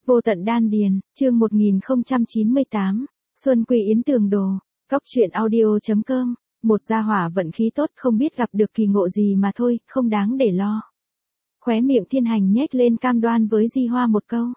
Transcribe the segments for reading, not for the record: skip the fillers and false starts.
Vô tận đan điền, chương 1098, Xuân Quy Yến Tường Đồ, Cóc truyện audio.com, một gia hỏa vận khí tốt không biết gặp được kỳ ngộ gì mà thôi, không đáng để lo. Khóe miệng Thiên Hành nhếch lên cam đoan với Di Hoa một câu.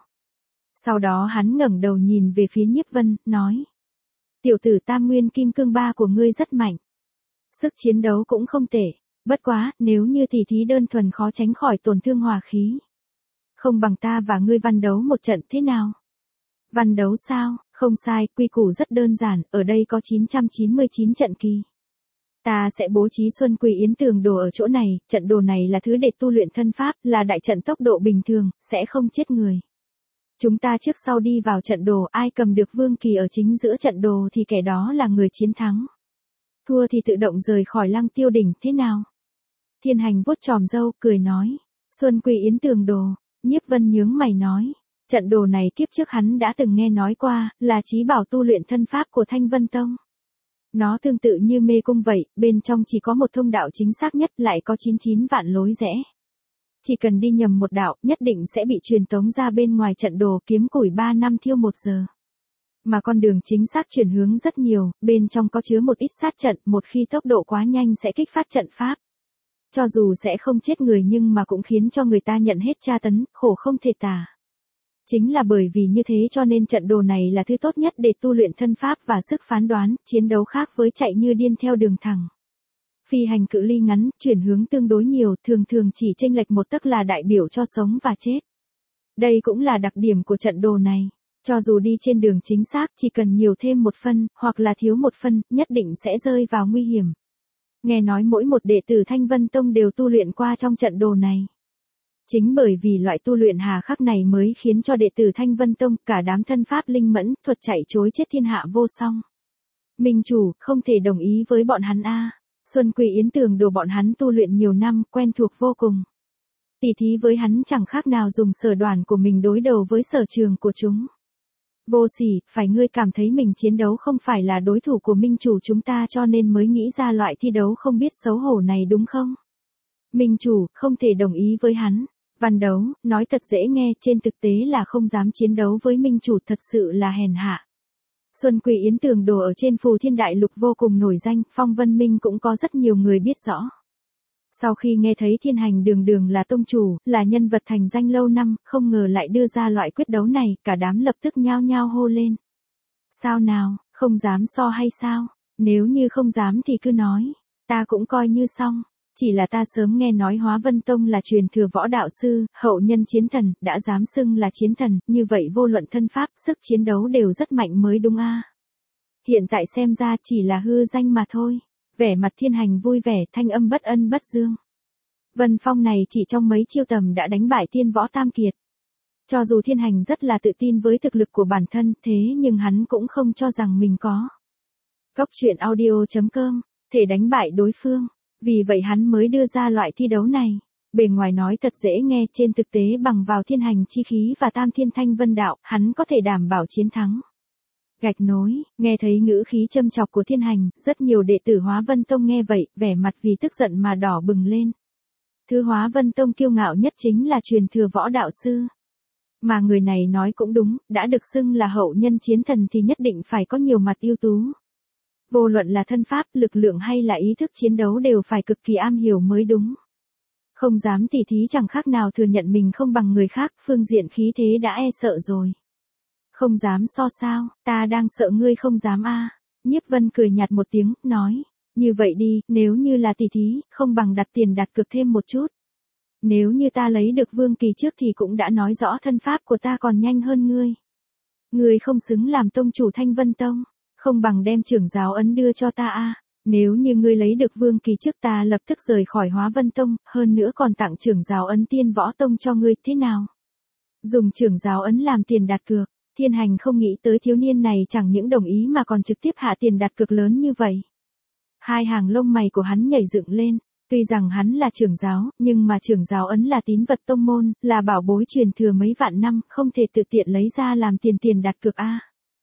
Sau đó hắn ngẩng đầu nhìn về phía Nhiếp Vân, nói. Tiểu tử Tam Nguyên Kim Cương Ba của ngươi rất mạnh. Sức chiến đấu cũng không tệ, bất quá, nếu như tỉ thí đơn thuần khó tránh khỏi tổn thương hòa khí. Không bằng ta và ngươi văn đấu một trận thế nào? Văn đấu sao? Không sai, quy củ rất đơn giản, ở đây có 999 trận kỳ. Ta sẽ bố trí Xuân Quy Yến Tường Đồ ở chỗ này, trận đồ này là thứ để tu luyện thân pháp, là đại trận tốc độ bình thường, sẽ không chết người. Chúng ta trước sau đi vào trận đồ, ai cầm được vương kỳ ở chính giữa trận đồ thì kẻ đó là người chiến thắng. Thua thì tự động rời khỏi Lăng Tiêu đỉnh, thế nào? Thiên Hành vuốt chòm râu, cười nói. Xuân Quy Yến Tường Đồ. Nhiếp Vân nhướng mày nói, trận đồ này kiếp trước hắn đã từng nghe nói qua, là chí bảo tu luyện thân pháp của Thanh Vân Tông. Nó tương tự như mê cung vậy, bên trong chỉ có một thông đạo chính xác nhất, lại có 99 vạn lối rẽ. Chỉ cần đi nhầm một đạo, nhất định sẽ bị truyền tống ra bên ngoài trận đồ, kiếm củi 3 năm thiêu 1 giờ. Mà con đường chính xác chuyển hướng rất nhiều, bên trong có chứa một ít sát trận, một khi tốc độ quá nhanh sẽ kích phát trận pháp. Cho dù sẽ không chết người nhưng mà cũng khiến cho người ta nhận hết tra tấn, khổ không thể tả. Chính là bởi vì như thế cho nên trận đồ này là thứ tốt nhất để tu luyện thân pháp và sức phán đoán, chiến đấu khác với chạy như điên theo đường thẳng. Phi hành cự ly ngắn, chuyển hướng tương đối nhiều, thường thường chỉ chênh lệch một tấc là đại biểu cho sống và chết. Đây cũng là đặc điểm của trận đồ này. Cho dù đi trên đường chính xác, chỉ cần nhiều thêm một phân, hoặc là thiếu một phân, nhất định sẽ rơi vào nguy hiểm. Nghe nói mỗi một đệ tử Thanh Vân Tông đều tu luyện qua trong trận đồ này. Chính bởi vì loại tu luyện hà khắc này mới khiến cho đệ tử Thanh Vân Tông cả đám thân pháp linh mẫn, thuật chạy chối chết thiên hạ vô song. Minh chủ, không thể đồng ý với bọn hắn a. Xuân Quy Yến Tường Đồ bọn hắn tu luyện nhiều năm, quen thuộc vô cùng. Tỉ thí với hắn chẳng khác nào dùng sở đoản của mình đối đầu với sở trường của chúng. Vô sỉ, phải ngươi cảm thấy mình chiến đấu không phải là đối thủ của minh chủ chúng ta cho nên mới nghĩ ra loại thi đấu không biết xấu hổ này đúng không? Minh chủ, không thể đồng ý với hắn. Văn đấu, nói thật dễ nghe, trên thực tế là không dám chiến đấu với minh chủ, thật sự là hèn hạ. Xuân Quy Yến Tường Đồ ở trên Phù Thiên Đại Lục vô cùng nổi danh, Phong Vân Minh cũng có rất nhiều người biết rõ. Sau khi nghe thấy Thiên Hành đường đường là tông chủ, là nhân vật thành danh lâu năm, không ngờ lại đưa ra loại quyết đấu này, cả đám lập tức nhao nhao hô lên. Sao nào, không dám so hay sao? Nếu như không dám thì cứ nói, ta cũng coi như xong. Chỉ là ta sớm nghe nói Hóa Vân Tông là truyền thừa võ đạo sư, hậu nhân chiến thần, đã dám xưng là chiến thần, như vậy vô luận thân pháp, sức chiến đấu đều rất mạnh mới đúng a. Hiện tại xem ra chỉ là hư danh mà thôi. Vẻ mặt Thiên Hành vui vẻ, thanh âm bất ân bất dương. Vân Phong này chỉ trong mấy chiêu tầm đã đánh bại Tiên Võ Tam Kiệt. Cho dù Thiên Hành rất là tự tin với thực lực của bản thân, thế nhưng hắn cũng không cho rằng mình có. Cóc truyện audio.com, thể đánh bại đối phương. Vì vậy hắn mới đưa ra loại thi đấu này. Bề ngoài nói thật dễ nghe, trên thực tế bằng vào Thiên Hành chi khí và Tam Thiên Thanh Vân đạo, hắn có thể đảm bảo chiến thắng. Gạch nối, nghe thấy ngữ khí châm chọc của Thiên Hành, rất nhiều đệ tử Hóa Vân Tông nghe vậy, vẻ mặt vì tức giận mà đỏ bừng lên. Thứ Hóa Vân Tông kiêu ngạo nhất chính là truyền thừa võ đạo sư. Mà người này nói cũng đúng, đã được xưng là hậu nhân chiến thần thì nhất định phải có nhiều mặt ưu tú. Vô luận là thân pháp, lực lượng hay là ý thức chiến đấu đều phải cực kỳ am hiểu mới đúng. Không dám tỉ thí chẳng khác nào thừa nhận mình không bằng người khác, phương diện khí thế đã e sợ rồi. Không dám so sao, ta đang sợ ngươi không dám a. Nhiếp Vân cười nhạt một tiếng, nói, như vậy đi, nếu như là tỉ thí, không bằng đặt tiền đặt cược thêm một chút. Nếu như ta lấy được vương kỳ trước thì cũng đã nói rõ thân pháp của ta còn nhanh hơn ngươi. Ngươi không xứng làm tông chủ Thanh Vân Tông, không bằng đem trưởng giáo ấn đưa cho ta a. Nếu như ngươi lấy được vương kỳ trước ta lập tức rời khỏi Hóa Vân Tông, hơn nữa còn tặng trưởng giáo ấn Tiên Võ Tông cho ngươi, thế nào? Dùng trưởng giáo ấn làm tiền đặt cược. Thiên Hành không nghĩ tới thiếu niên này chẳng những đồng ý mà còn trực tiếp hạ tiền đặt cược lớn như vậy. Hai hàng lông mày của hắn nhảy dựng lên, tuy rằng hắn là trưởng giáo, nhưng mà trưởng giáo ấn là tín vật tông môn, là bảo bối truyền thừa mấy vạn năm, không thể tự tiện lấy ra làm tiền đặt cược a.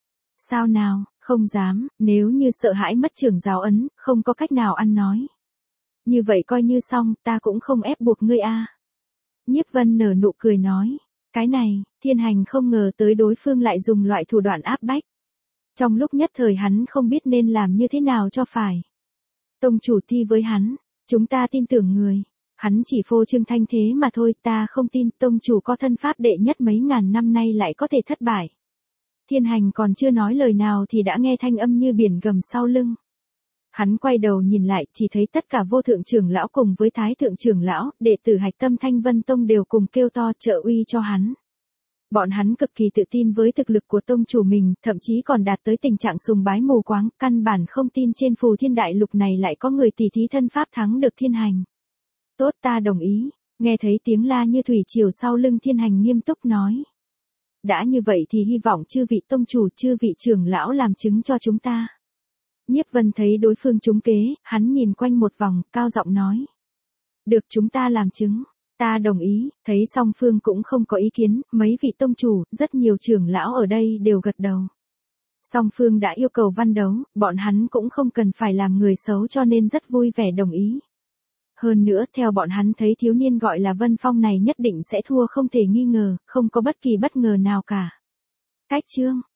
Sao nào, không dám, nếu như sợ hãi mất trưởng giáo ấn, không có cách nào ăn nói. Như vậy coi như xong, ta cũng không ép buộc ngươi a. Nhiếp Vân nở nụ cười nói. Cái này, Thiên Hành không ngờ tới đối phương lại dùng loại thủ đoạn áp bách. Trong lúc nhất thời hắn không biết nên làm như thế nào cho phải. Tông chủ thi với hắn, chúng ta tin tưởng người. Hắn chỉ phô trương thanh thế mà thôi, ta không tin tông chủ có thân pháp đệ nhất mấy ngàn năm nay lại có thể thất bại. Thiên Hành còn chưa nói lời nào thì đã nghe thanh âm như biển gầm sau lưng. Hắn quay đầu nhìn lại, chỉ thấy tất cả vô thượng trưởng lão cùng với thái thượng trưởng lão, đệ tử hạch tâm Thanh Vân Tông đều cùng kêu to trợ uy cho hắn. Bọn hắn cực kỳ tự tin với thực lực của tông chủ mình, thậm chí còn đạt tới tình trạng sùng bái mù quáng, căn bản không tin trên phù thiên đại lục này lại có người tỷ thí thân pháp thắng được Thiên Hành. Tốt, ta đồng ý. Nghe thấy tiếng la như thủy triều sau lưng Thiên Hành nghiêm túc nói. Đã như vậy thì hy vọng chư vị tông chủ, chư vị trưởng lão làm chứng cho chúng ta. Nhiếp Vân thấy đối phương trúng kế, hắn nhìn quanh một vòng, cao giọng nói. Được, chúng ta làm chứng. Ta đồng ý. Thấy song phương cũng không có ý kiến, mấy vị tông chủ, rất nhiều trưởng lão ở đây đều gật đầu. Song phương đã yêu cầu văn đấu, bọn hắn cũng không cần phải làm người xấu cho nên rất vui vẻ đồng ý. Hơn nữa, theo bọn hắn thấy thiếu niên gọi là Vân Phong này nhất định sẽ thua không thể nghi ngờ, không có bất kỳ bất ngờ nào cả. Cách chương